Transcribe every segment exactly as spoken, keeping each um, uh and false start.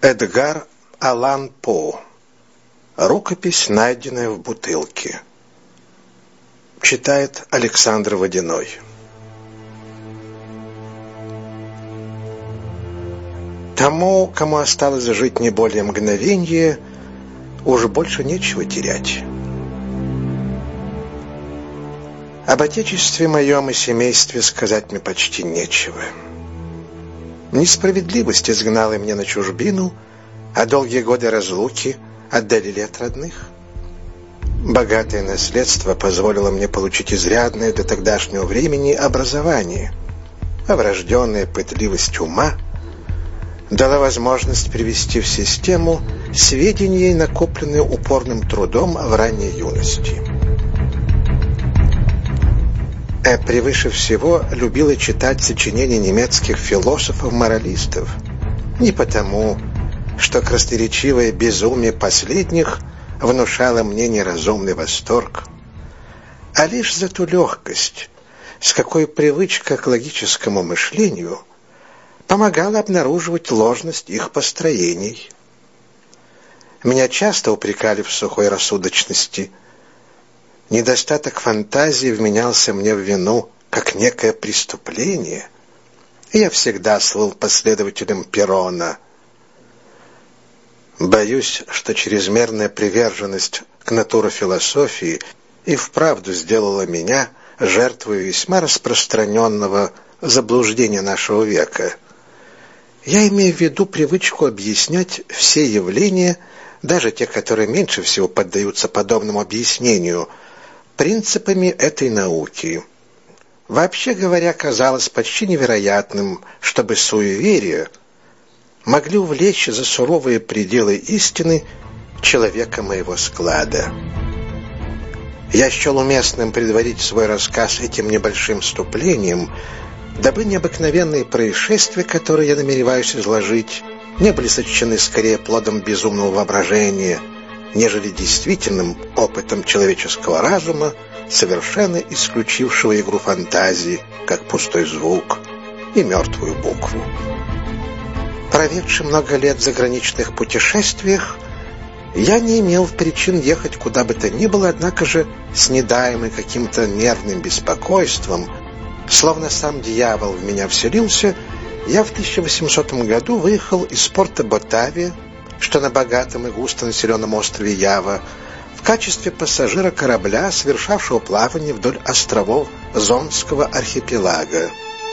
Эдгар Аллан По. Рукопись, найденная в бутылке. Читает Александр Водяной. Тому, кому осталось жить не более мгновенья, уже больше нечего терять. Об отечестве моем и семействе сказать мне почти нечего. Несправедливость изгнала меня на чужбину, а долгие годы разлуки отдалили от родных. Богатое наследство позволило мне получить изрядное до тогдашнего времени образование, а врожденная пытливость ума дала возможность привести в систему сведения, накопленные упорным трудом в ранней юности. А превыше всего любила читать сочинения немецких философов-моралистов. Не потому, что красноречивое безумие последних внушало мне неразумный восторг, а лишь за ту легкость, с какой привычка к логическому мышлению помогала обнаруживать ложность их построений. Меня часто упрекали в сухой рассудочности. Недостаток фантазии вменялся мне в вину как некое преступление, и я всегда слыл последователем Перона. Боюсь, что чрезмерная приверженность к натурофилософии и вправду сделала меня жертвой весьма распространенного заблуждения нашего века. Я имею в виду привычку объяснять все явления, даже те, которые меньше всего поддаются подобному объяснению, принципами этой науки. Вообще говоря, казалось почти невероятным, чтобы суеверия могли увлечь за суровые пределы истины человека моего склада. Я счел уместным предварить свой рассказ этим небольшим вступлением, дабы необыкновенные происшествия, которые я намереваюсь изложить, не были сочтены скорее плодом безумного воображения, нежели действительным опытом человеческого разума, совершенно исключившего игру фантазии, как пустой звук и мертвую букву. Проведший много лет в заграничных путешествиях, я не имел причин ехать куда бы то ни было, однако же, снедаемый каким-то нервным беспокойством, словно сам дьявол в меня вселился, я в тысяча восьмисотом году выехал из порта Батавия, что на богатом и густонаселенном острове Ява, в качестве пассажира корабля, совершавшего плавание вдоль островов Зонского архипелага.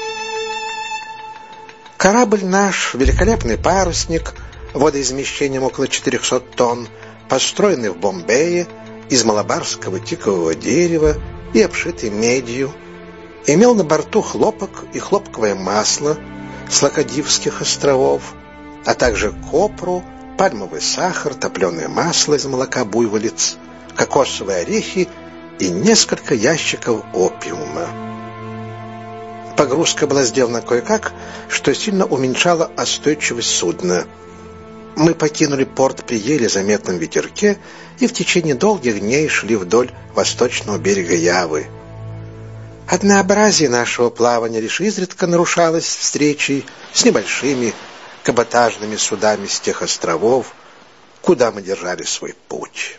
Корабль наш, великолепный парусник, водоизмещением около четырехсот тонн, построенный в Бомбее из малабарского тикового дерева и обшитый медью, имел на борту хлопок и хлопковое масло с Лакадивских островов, а также копру, пальмовый сахар, топленое масло из молока буйволиц, кокосовые орехи и несколько ящиков опиума. Погрузка была сделана кое-как, что сильно уменьшало остойчивость судна. Мы покинули порт при еле заметном ветерке и в течение долгих дней шли вдоль восточного берега Явы. Однообразие нашего плавания лишь изредка нарушалось встречей с небольшими каботажными судами с тех островов, куда мы держали свой путь.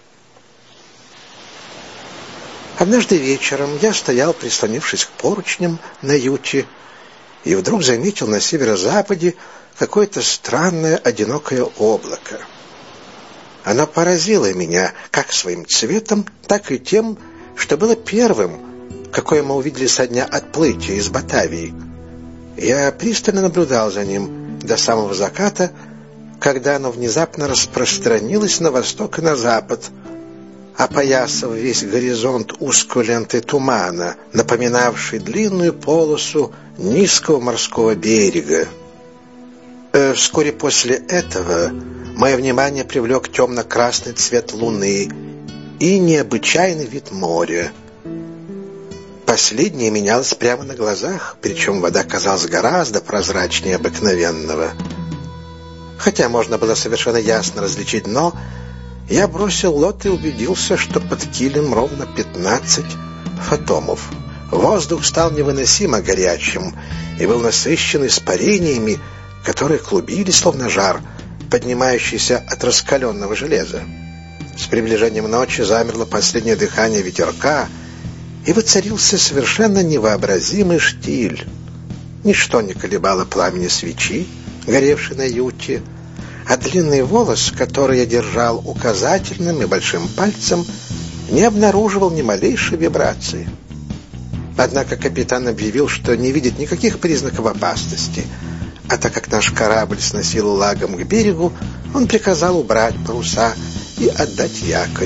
Однажды вечером я стоял, прислонившись к поручням на юте, и вдруг заметил на северо-западе какое-то странное одинокое облако. Оно поразило меня как своим цветом, так и тем, что было первым, какое мы увидели со дня отплытия из Батавии. Я пристально наблюдал за ним до самого заката, когда оно внезапно распространилось на восток и на запад, опоясав весь горизонт узкой лентой тумана, напоминавшей длинную полосу низкого морского берега. Э, вскоре после этого мое внимание привлек темно-красный цвет луны и необычайный вид моря. Последнее менялось прямо на глазах, причем вода казалась гораздо прозрачнее обыкновенного. Хотя можно было совершенно ясно различить дно, я бросил лот и убедился, что под килем ровно пятнадцать фотомов. Воздух стал невыносимо горячим и был насыщен испарениями, которые клубились, словно жар, поднимающийся от раскаленного железа. С приближением ночи замерло последнее дыхание ветерка, и воцарился совершенно невообразимый штиль. Ничто не колебало пламени свечи, горевшей на юте, а длинный волос, который я держал указательным и большим пальцем, не обнаруживал ни малейшей вибрации. Однако капитан объявил, что не видит никаких признаков опасности, а так как наш корабль сносил лагом к берегу, он приказал убрать паруса и отдать якорь.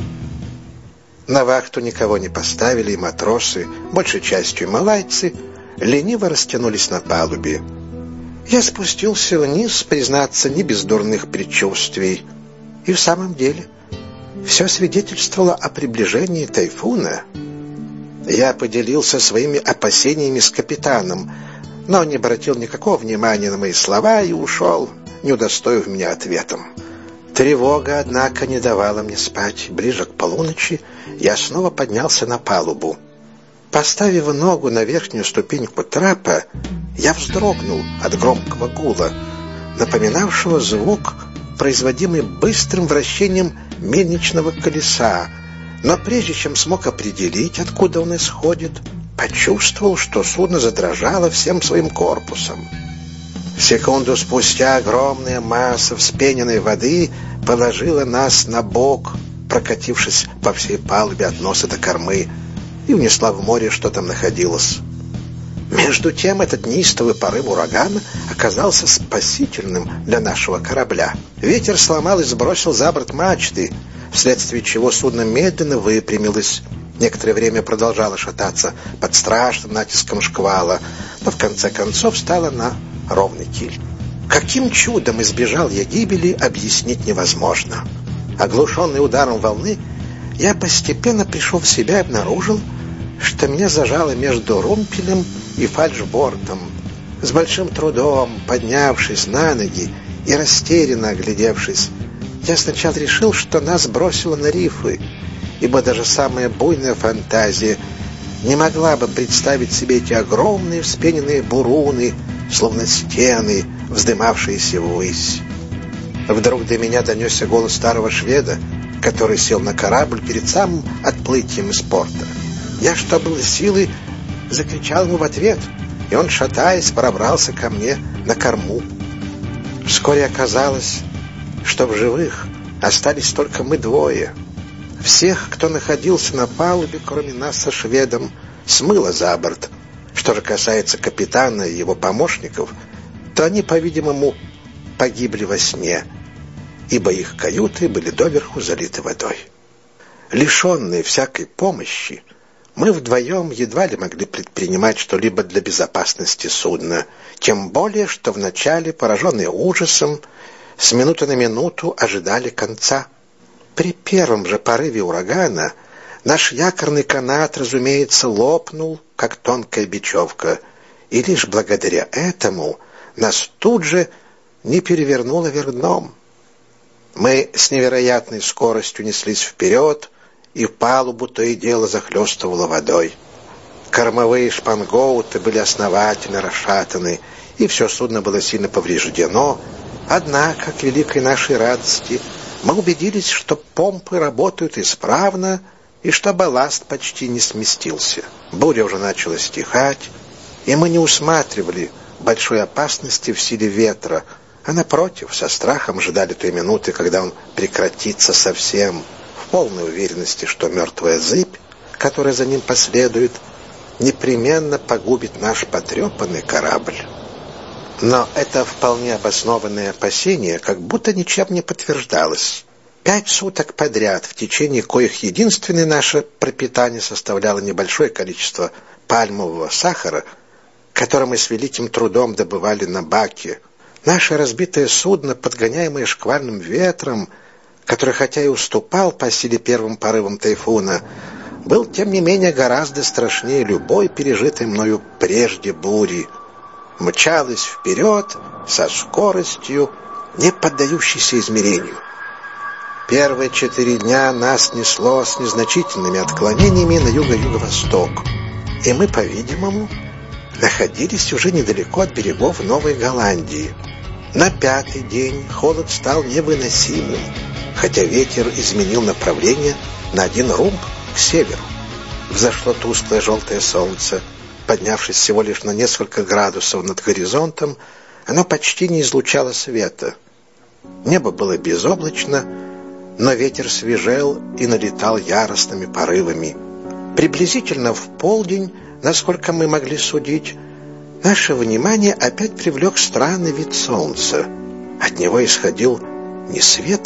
На вахту никого не поставили, и матросы, большей частью малайцы, лениво растянулись на палубе. Я спустился вниз, признаться, не без дурных предчувствий. И в самом деле все свидетельствовало о приближении тайфуна. Я поделился своими опасениями с капитаном, но он не обратил никакого внимания на мои слова и ушел, не удостоив меня ответом. Тревога, однако, не давала мне спать. Ближе к полуночи я снова поднялся на палубу. Поставив ногу на верхнюю ступеньку трапа, я вздрогнул от громкого гула, напоминавшего звук, производимый быстрым вращением мельничного колеса, но прежде чем смог определить, откуда он исходит, почувствовал, что судно задрожало всем своим корпусом. Секунду спустя огромная масса вспененной воды положила нас на бок, прокатившись по всей палубе от носа до кормы, и унесла в море, что там находилось. Между тем этот неистовый порыв урагана оказался спасительным для нашего корабля. Ветер сломал и сбросил за борт мачты, вследствие чего судно медленно выпрямилось. Некоторое время продолжало шататься под страшным натиском шквала, но в конце концов стало на ровный киль. Каким чудом избежал я гибели, объяснить невозможно. Оглушенный ударом волны, я постепенно пришел в себя и обнаружил, что меня зажало между румпелем и фальшбортом. С большим трудом, поднявшись на ноги и растерянно оглядевшись, я сначала решил, что нас бросило на рифы, ибо даже самая буйная фантазия не могла бы представить себе эти огромные вспененные буруны, словно стены, вздымавшиеся ввысь. Вдруг до меня донесся голос старого шведа, который сел на корабль перед самым отплытием из порта. Я, что было силы, закричал ему в ответ, и он, шатаясь, пробрался ко мне на корму. Вскоре оказалось, что в живых остались только мы двое. Всех, кто находился на палубе, кроме нас со шведом, смыло за борт. Что же касается капитана и его помощников, то они, по-видимому, погибли во сне, ибо их каюты были доверху залиты водой. Лишенные всякой помощи, мы вдвоем едва ли могли предпринимать что-либо для безопасности судна, тем более, что вначале, пораженные ужасом, с минуты на минуту ожидали конца. При первом же порыве урагана наш якорный канат, разумеется, лопнул, как тонкая бечевка, и лишь благодаря этому нас тут же не перевернуло вверх дном. Мы с невероятной скоростью неслись вперед, и палубу то и дело захлестывало водой. Кормовые шпангоуты были основательно расшатаны, и все судно было сильно повреждено. Однако, к великой нашей радости, мы убедились, что помпы работают исправно и что балласт почти не сместился. Буря уже начала стихать, и мы не усматривали большой опасности в силе ветра, а напротив, со страхом ждали той минуты, когда он прекратится совсем, в полной уверенности, что мертвая зыбь, которая за ним последует, непременно погубит наш потрепанный корабль. Но это вполне обоснованное опасение как будто ничем не подтверждалось. Пять суток подряд, в течение коих единственное наше пропитание составляло небольшое количество пальмового сахара, который мы с великим трудом добывали на баке, наше разбитое судно, подгоняемое шквальным ветром, который хотя и уступал по силе первым порывам тайфуна, был тем не менее гораздо страшнее любой пережитой мною прежде бури, мчалось вперед со скоростью, не поддающейся измерению. Первые четыре дня нас несло с незначительными отклонениями на юго-юго-восток, и мы, по-видимому, находились уже недалеко от берегов Новой Голландии. На пятый день холод стал невыносимым, хотя ветер изменил направление на один румб к северу. Взошло тусклое желтое солнце. Поднявшись всего лишь на несколько градусов над горизонтом, оно почти не излучало света. Небо было безоблачно, но ветер свежел и налетал яростными порывами. Приблизительно в полдень, насколько мы могли судить, наше внимание опять привлек странный вид солнца. От него исходил не свет,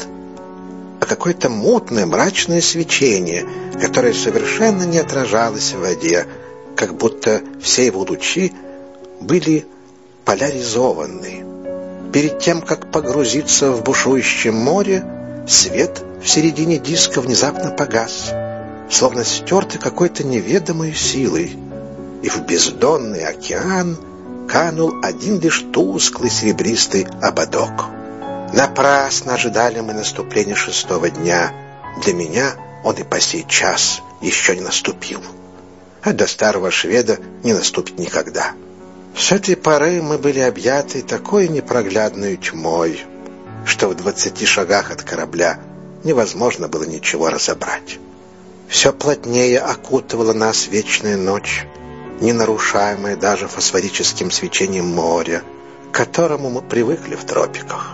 а какое-то мутное мрачное свечение, которое совершенно не отражалось в воде, как будто все его лучи были поляризованы. Перед тем, как погрузиться в бушующее море, свет в середине диска внезапно погас, словно стертый какой-то неведомой силой, и в бездонный океан канул один лишь тусклый серебристый ободок. Напрасно ожидали мы наступления шестого дня. Для меня он и по сей час еще не наступил, а до старого шведа не наступит никогда. С этой поры мы были объяты такой непроглядной тьмой, что в двадцати шагах от корабля невозможно было ничего разобрать. Все плотнее окутывала нас вечная ночь, не нарушаемая даже фосфорическим свечением моря, к которому мы привыкли в тропиках.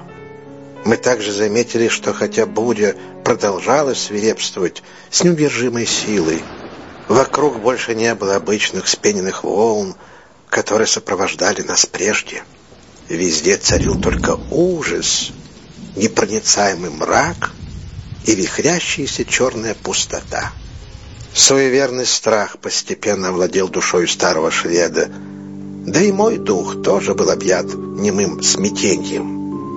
Мы также заметили, что хотя буря продолжала свирепствовать с неудержимой силой, вокруг больше не было обычных вспененных волн, которые сопровождали нас прежде. Везде царил только ужас, непроницаемый мрак и вихрящаяся черная пустота. Суеверный страх постепенно овладел душой старого шведа, да и мой дух тоже был объят немым смятением.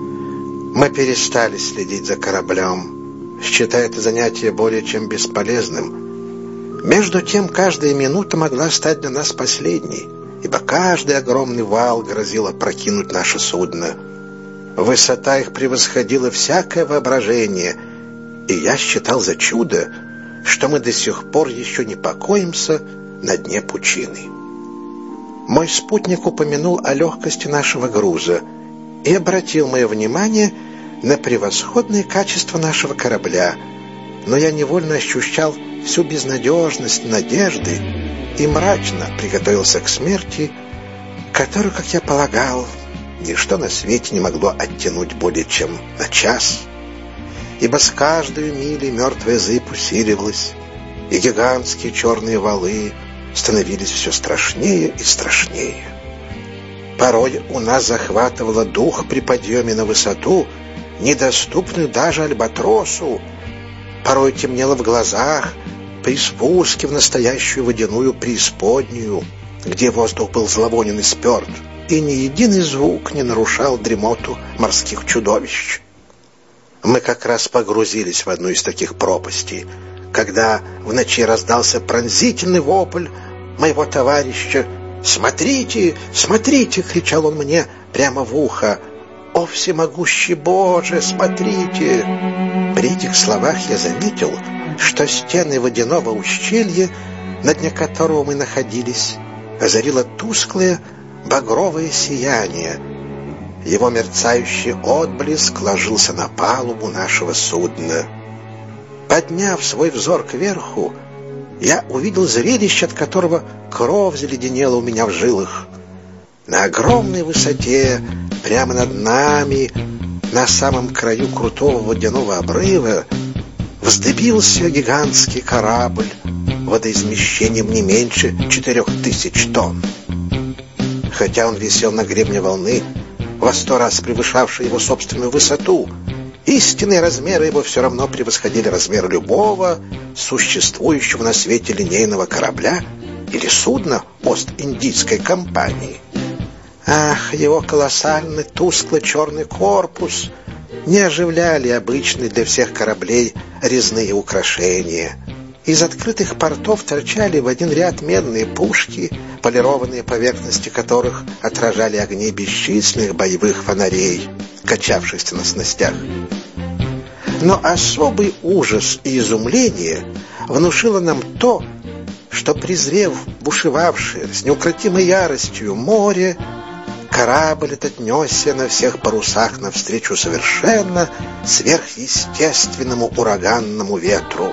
Мы перестали следить за кораблем, считая это занятие более чем бесполезным. Между тем, каждая минута могла стать для нас последней, ибо каждый огромный вал грозил опрокинуть наше судно. Высота их превосходила всякое воображение, и я считал за чудо, что мы до сих пор еще не покоимся на дне пучины. Мой спутник упомянул о легкости нашего груза и обратил мое внимание на превосходные качества нашего корабля, но я невольно ощущал всю безнадежность надежды и мрачно приготовился к смерти, которую, как я полагал, ничто на свете не могло оттянуть более чем на час, ибо с каждой милей мертвая зыбь усиливалась, и гигантские черные валы становились все страшнее и страшнее. Порой у нас захватывало дух при подъеме на высоту, недоступную даже альбатросу. Порой темнело в глазах при спуске в настоящую водяную преисподнюю, где воздух был зловонен и сперт, и ни единый звук не нарушал дремоту морских чудовищ. Мы как раз погрузились в одну из таких пропастей, когда в ночи раздался пронзительный вопль моего товарища. «Смотрите, смотрите!» — кричал он мне прямо в ухо. «О, всемогущий Боже, смотрите!» При этих словах я заметил, что стены водяного ущелья, на дне которого мы находились, озарило тусклое багровое сияние. Его мерцающий отблеск ложился на палубу нашего судна. Подняв свой взор кверху, я увидел зрелище, от которого кровь заледенела у меня в жилах. На огромной высоте, прямо над нами, на самом краю крутого водяного обрыва, вздыбился гигантский корабль водоизмещением не меньше четырех тысяч тонн. Хотя он висел на гребне волны, во сто раз превышавшей его собственную высоту, истинные размеры его все равно превосходили размер любого существующего на свете линейного корабля или судна Ост-Индийской компании. Ах, его колоссальный тускло-черный корпус не оживляли обычные для всех кораблей резные украшения. Из открытых портов торчали в один ряд медные пушки, полированные поверхности которых отражали огни бесчисленных боевых фонарей, качавшихся на снастях. Но особый ужас и изумление внушило нам то, что, презрев бушевавшее с неукротимой яростью море, Корабль этот несся на всех парусах навстречу совершенно сверхъестественному ураганному ветру.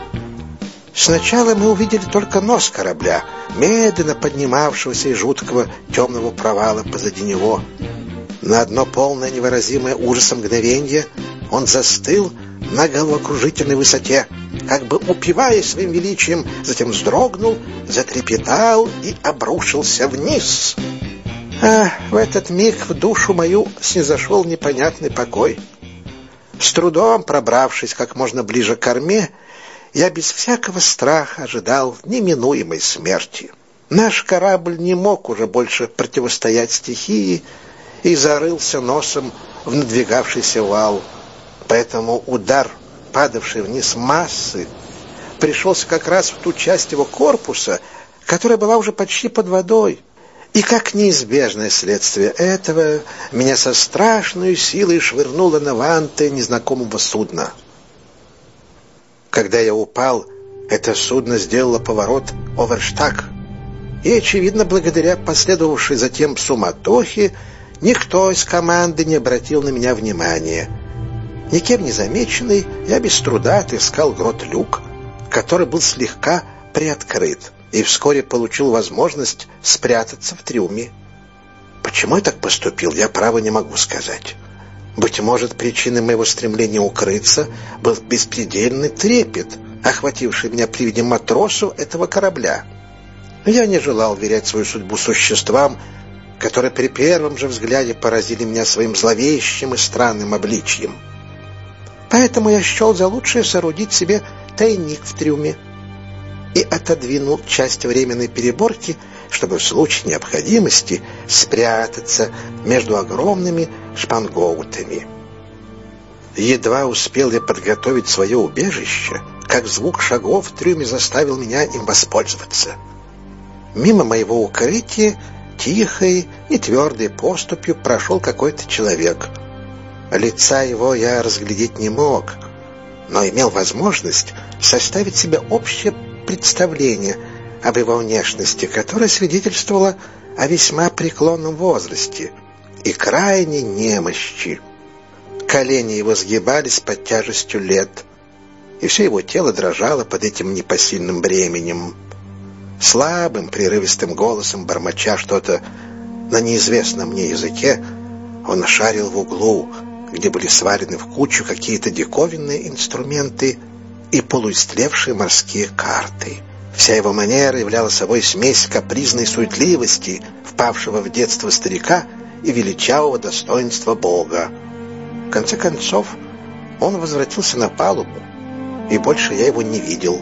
Сначала мы увидели только нос корабля, медленно поднимавшегося из жуткого темного провала позади него. На одно полное невыразимое ужасом мгновенье он застыл на головокружительной высоте, как бы упиваясь своим величием, затем вздрогнул, затрепетал и обрушился вниз. А в этот миг в душу мою снизошел непонятный покой. С трудом пробравшись как можно ближе к корме, я без всякого страха ожидал неминуемой смерти. Наш корабль не мог уже больше противостоять стихии и зарылся носом в надвигавшийся вал. Поэтому удар, падавший вниз массы, пришелся как раз в ту часть его корпуса, которая была уже почти под водой. И как неизбежное следствие этого, меня со страшной силой швырнуло на ванты незнакомого судна. Когда я упал, это судно сделало поворот оверштаг, и, очевидно, благодаря последовавшей затем суматохе, никто из команды не обратил на меня внимания. Никем не замеченный, я без труда отыскал грот-люк, который был слегка приоткрыт, и вскоре получил возможность спрятаться в трюме. Почему я так поступил, я право не могу сказать. Быть может, причиной моего стремления укрыться был беспредельный трепет, охвативший меня при виде матросу этого корабля. Я не желал верять свою судьбу существам, которые при первом же взгляде поразили меня своим зловещим и странным обличьем. Поэтому я счел за лучшее соорудить себе тайник в трюме и отодвинул часть временной переборки, чтобы в случае необходимости спрятаться между огромными шпангоутами. Едва успел я подготовить свое убежище, как звук шагов в трюме заставил меня им воспользоваться. Мимо моего укрытия тихой и твердой поступью прошел какой-то человек. Лица его я разглядеть не мог, но имел возможность составить себе общее представление об его внешности, которое свидетельствовало о весьма преклонном возрасте и крайней немощи. Колени его сгибались под тяжестью лет, и все его тело дрожало под этим непосильным бременем. Слабым, прерывистым голосом, бормоча что-то на неизвестном мне языке, он шарил в углу, где были сварены в кучу какие-то диковинные инструменты и полуистлевшие морские карты. Вся его манера являла собой смесь капризной суетливости, впавшего в детство старика, и величавого достоинства Бога. В конце концов, он возвратился на палубу, и больше я его не видел.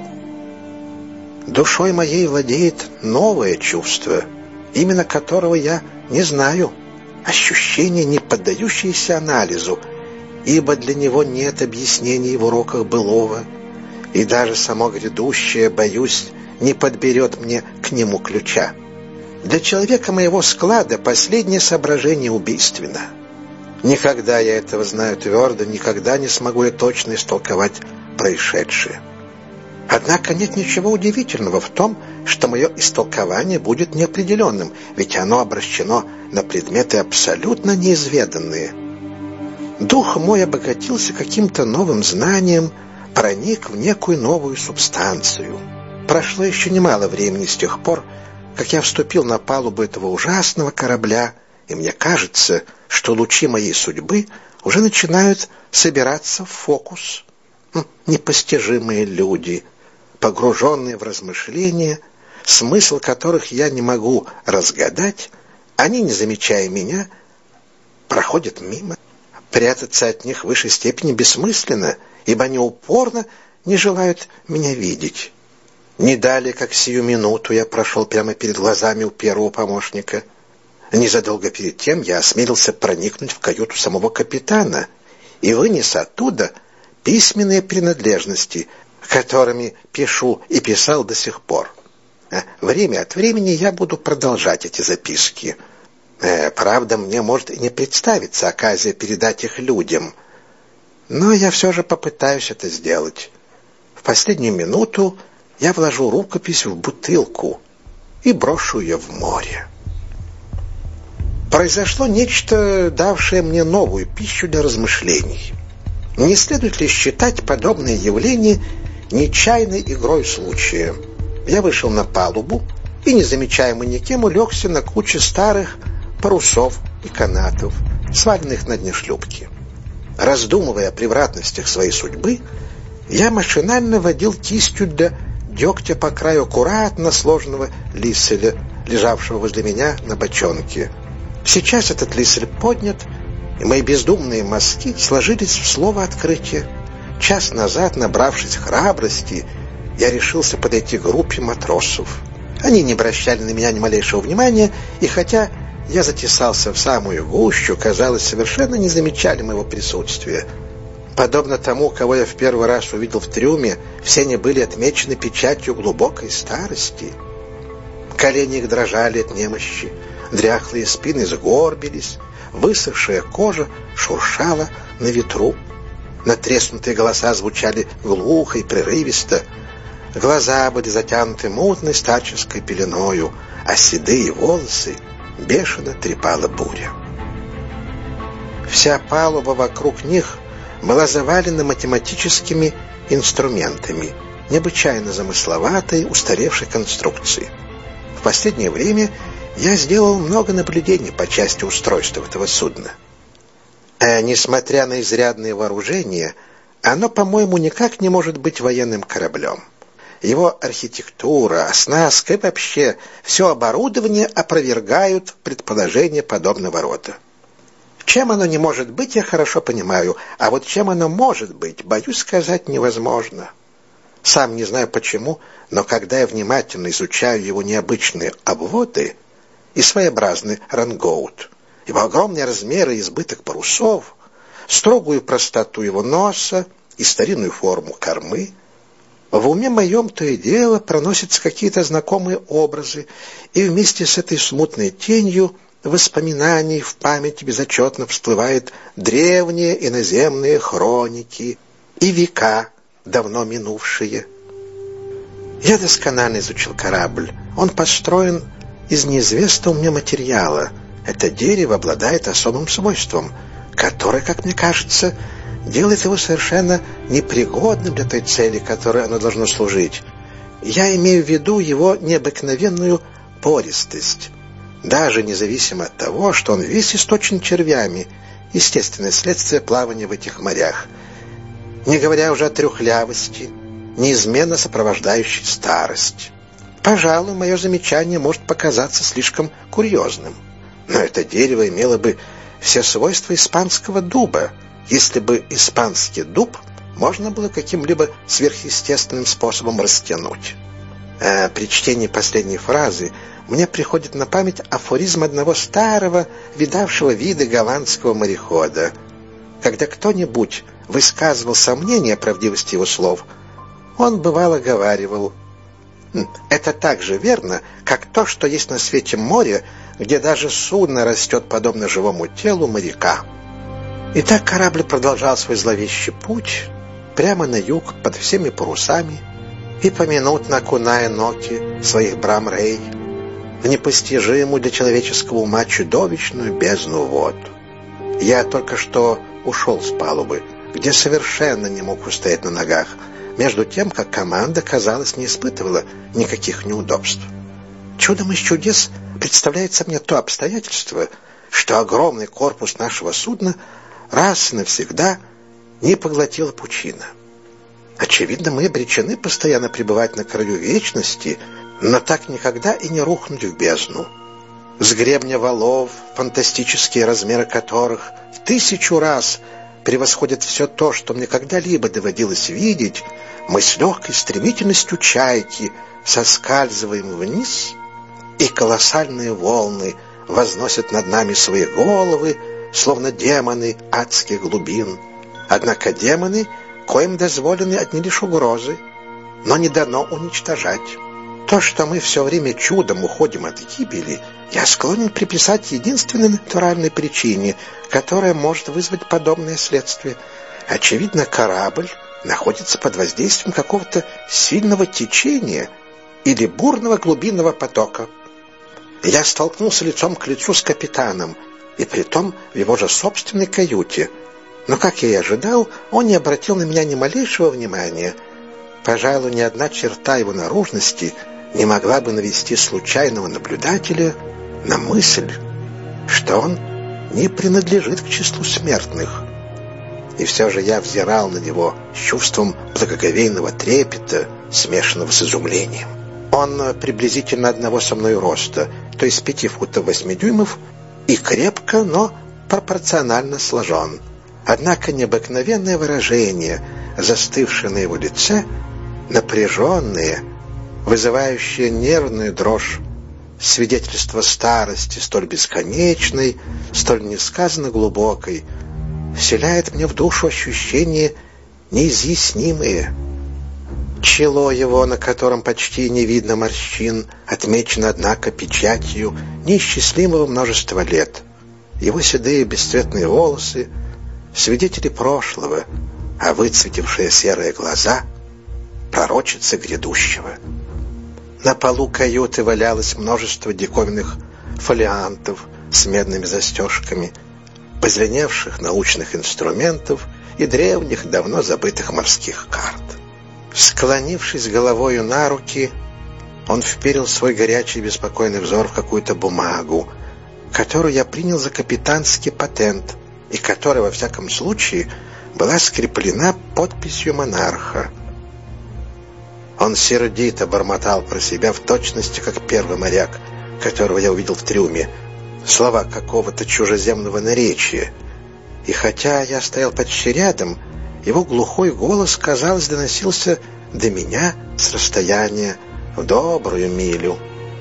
Душой моей владеет новое чувство, именно которого я не знаю, ощущение, не поддающееся анализу, ибо для него нет объяснений в уроках былого, и даже само грядущее, боюсь, не подберет мне к нему ключа. Для человека моего склада последнее соображение убийственно. Никогда, я этого знаю твердо, никогда не смогу я точно истолковать происшедшее. Однако нет ничего удивительного в том, что мое истолкование будет неопределенным, ведь оно обращено на предметы абсолютно неизведанные. Дух мой обогатился каким-то новым знанием, проник в некую новую субстанцию. Прошло еще немало времени с тех пор, как я вступил на палубу этого ужасного корабля, и мне кажется, что лучи моей судьбы уже начинают собираться в фокус. Непостижимые люди, погруженные в размышления, смысл которых я не могу разгадать, они, не замечая меня, проходят мимо. Прятаться от них в высшей степени бессмысленно, ибо они упорно не желают меня видеть. Не далее, как сию минуту, я прошел прямо перед глазами у первого помощника. Незадолго перед тем я осмелился проникнуть в каюту самого капитана и вынес оттуда письменные принадлежности, которыми пишу и писал до сих пор. Время от времени я буду продолжать эти записки. Правда, мне может и не представиться оказия передать их людям, но я все же попытаюсь это сделать. В последнюю минуту я вложу рукопись в бутылку и брошу ее в море. произошло нечто, давшее мне новую пищу для размышлений. Не следует ли считать подобное явление нечаянной игрой случая? Я вышел на палубу и, не замечаемый никем, улегся на куче старых парусов и канатов, сваленных на дне шлюпки. Раздумывая о превратностях своей судьбы, я машинально водил кистью до дегтя по краю аккуратно сложенного лиселя, лежавшего возле меня на бочонке. Сейчас этот лисель поднят, и мои бездумные мозги сложились в слово открытие. Час назад, набравшись храбрости, я решился подойти к группе матросов. Они не обращали на меня ни малейшего внимания, и хотя я затесался в самую гущу, казалось, совершенно не замечали моего присутствия. Подобно тому, кого я в первый раз увидел в трюме, все они были отмечены печатью глубокой старости. Колени их дрожали от немощи, дряхлые спины сгорбились, высохшая кожа шуршала на ветру. Натреснутые голоса звучали глухо и прерывисто. Глаза были затянуты мутной старческой пеленою, а седые волосы бешено трепала буря. Вся палуба вокруг них была завалена математическими инструментами, необычайно замысловатой, устаревшей конструкции. В последнее время я сделал много наблюдений по части устройства этого судна. А несмотря на изрядное вооружение, оно, по-моему, никак не может быть военным кораблем. Его архитектура, оснастка и вообще все оборудование опровергают предположения подобного рода. Чем оно не может быть, я хорошо понимаю, а вот чем оно может быть, боюсь сказать, невозможно. Сам не знаю почему, но когда я внимательно изучаю его необычные обводы и своеобразный рангоут, его огромные размеры и избыток парусов, строгую простоту его носа и старинную форму кормы, в уме моем то и дело проносятся какие-то знакомые образы, и вместе с этой смутной тенью воспоминаний в памяти безотчетно всплывают древние иноземные хроники и века, давно минувшие. Я досконально изучил корабль. Он построен из неизвестного мне материала. Это дерево обладает особым свойством, которое, как мне кажется, делает его совершенно непригодным для той цели, которой оно должно служить. Я имею в виду его необыкновенную пористость, даже независимо от того, что он весь источен червями, естественное следствие плавания в этих морях, не говоря уже о трухлявости, неизменно сопровождающей старость. Пожалуй, мое замечание может показаться слишком курьезным, но это дерево имело бы все свойства испанского дуба, если бы испанский дуб можно было каким-либо сверхъестественным способом растянуть. А при чтении последней фразы мне приходит на память афоризм одного старого, видавшего виды голландского морехода. Когда кто-нибудь высказывал сомнения о правдивости его слов, он бывало говаривал: «Это так же верно, как то, что есть на свете море, где даже судно растет подобно живому телу моряка». И так корабль продолжал свой зловещий путь прямо на юг под всеми парусами и поминутно окуная ноги своих брамрей в непостижимую для человеческого ума чудовищную бездну вод. Я только что ушел с палубы, где совершенно не мог устоять на ногах, между тем, как команда, казалось, не испытывала никаких неудобств. Чудом из чудес представляется мне то обстоятельство, что огромный корпус нашего судна раз и навсегда не поглотила пучина. Очевидно, мы обречены постоянно пребывать на краю вечности, но так никогда и не рухнуть в бездну. С гребня валов, фантастические размеры которых в тысячу раз превосходят все то, что мне когда-либо доводилось видеть, мы с легкой стремительностью чайки соскальзываем вниз, и колоссальные волны возносят над нами свои головы, словно демоны адских глубин. Однако демоны, коим дозволены одни лишь угрозы, но не дано уничтожать. То, что мы все время чудом уходим от гибели, я склонен приписать единственной натуральной причине, которая может вызвать подобное следствие. Очевидно, корабль находится под воздействием какого-то сильного течения или бурного глубинного потока. Я столкнулся лицом к лицу с капитаном, и притом в его же собственной каюте. Но, как я и ожидал, он не обратил на меня ни малейшего внимания. Пожалуй, ни одна черта его наружности не могла бы навести случайного наблюдателя на мысль, что он не принадлежит к числу смертных. И все же я взирал на него с чувством благоговейного трепета, смешанного с изумлением. Он приблизительно одного со мной роста, то есть пяти футов восьми дюймов, и крепко, но пропорционально сложен. Однако необыкновенное выражение, застывшее на его лице, напряженное, вызывающее нервную дрожь, свидетельство старости столь бесконечной, столь несказанно глубокой, вселяет мне в душу ощущения неизъяснимые. Чело его, на котором почти не видно морщин, отмечено, однако, печатью неисчислимого множества лет. Его седые бесцветные волосы — свидетели прошлого, а выцветившие серые глаза — пророчицы грядущего. На полу каюты валялось множество диковинных фолиантов с медными застежками, позеленевших научных инструментов и древних, давно забытых морских карт. Склонившись головою на руки, он вперил свой горячий беспокойный взор в какую-то бумагу, которую я принял за капитанский патент и которая, во всяком случае, была скреплена подписью монарха. Он сердито бормотал про себя в точности, как первый моряк, которого я увидел в трюме, слова какого-то чужеземного наречия. И хотя я стоял почти рядом, его глухой голос, казалось, доносился до меня с расстояния в добрую милю.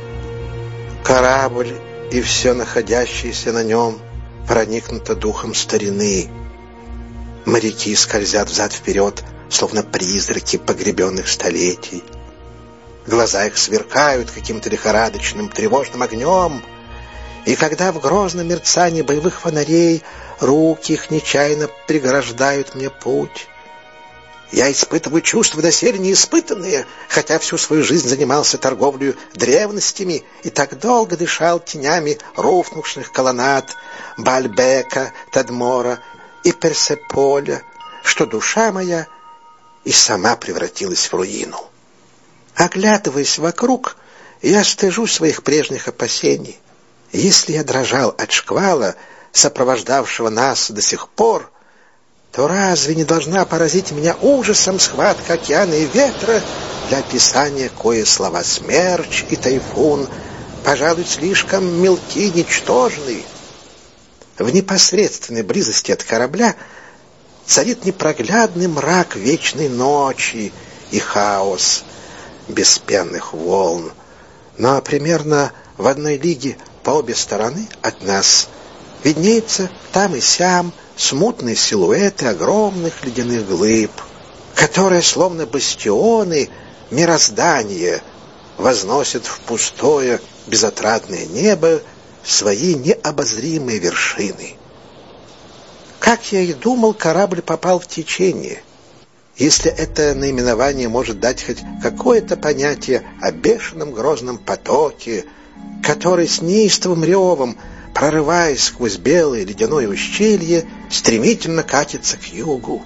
Корабль и все находящееся на нем проникнуто духом старины. Моряки скользят взад-вперед, словно призраки погребенных столетий. Глаза их сверкают каким-то лихорадочным, тревожным огнем, и когда в грозном мерцании боевых фонарей руки их нечаянно преграждают мне путь, я испытываю чувства доселе неиспытанные, хотя всю свою жизнь занимался торговлей древностями и так долго дышал тенями рухнувших колоннад Баальбека, Тадмора и Персеполя, что душа моя и сама превратилась в руину. Оглядываясь вокруг, я стыжусь своих прежних опасений. Если я дрожал от шквала, сопровождавшего нас до сих пор, то разве не должна поразить меня ужасом схватка океана и ветра, для описания кое слова «смерч» и «тайфун», пожалуй, слишком мелки и ничтожны? В непосредственной близости от корабля царит непроглядный мрак вечной ночи и хаос беспенных волн, но примерно в одной лиге по обе стороны от нас виднеются там и сям смутные силуэты огромных ледяных глыб, которые, словно бастионы мироздания, возносят в пустое безотрадное небо свои необозримые вершины. Как я и думал, корабль попал в течение. Если это наименование может дать хоть какое-то понятие о бешеном грозном потоке, который с неистовым ревом, прорываясь сквозь белое ледяное ущелье, стремительно катится к югу.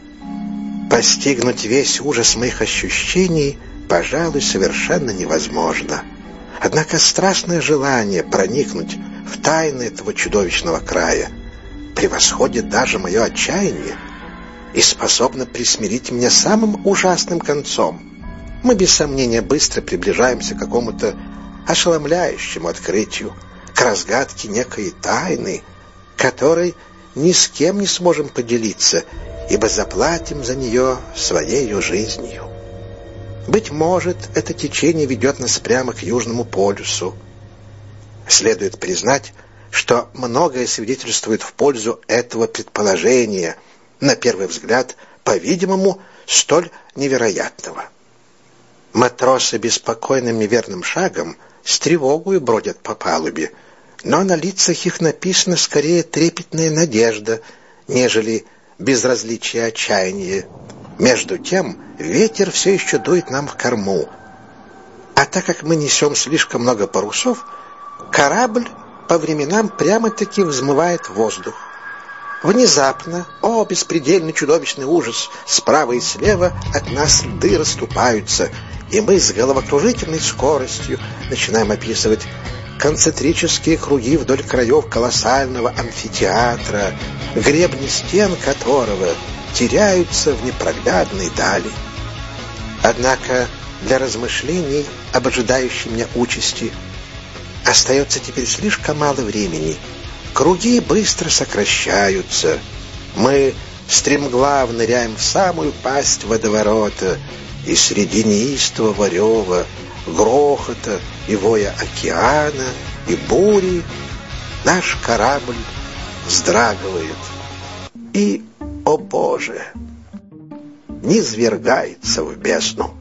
Постигнуть весь ужас моих ощущений, пожалуй, совершенно невозможно. Однако страстное желание проникнуть в тайны этого чудовищного края превосходит даже мое отчаяние и способно присмирить меня самым ужасным концом. Мы, без сомнения, быстро приближаемся к какому-то ошеломляющему открытию, к разгадке некой тайны, которой ни с кем не сможем поделиться, ибо заплатим за нее своею жизнью. Быть может, это течение ведет нас прямо к Южному полюсу. Следует признать, что многое свидетельствует в пользу этого предположения, на первый взгляд, по-видимому, столь невероятного. Матросы беспокойным неверным шагом с тревогой бродят по палубе, но на лицах их написана скорее трепетная надежда, нежели безразличие отчаяния. Между тем ветер все еще дует нам в корму, а так как мы несем слишком много парусов, Корабль по временам прямо-таки взмывает воздух. Внезапно, о, беспредельный чудовищный ужас, справа и слева от нас льды расступаются, и мы с головокружительной скоростью начинаем описывать концентрические круги вдоль краев колоссального амфитеатра, гребни стен которого теряются в непроглядной дали. Однако для размышлений об ожидающей меня участи остается теперь слишком мало времени. Круги быстро сокращаются. Мы стремглав ныряем в самую пасть водоворота, и среди неистового рева, грохота и воя океана и бури наш корабль вздрагивает и, о Боже, низвергается в бездну.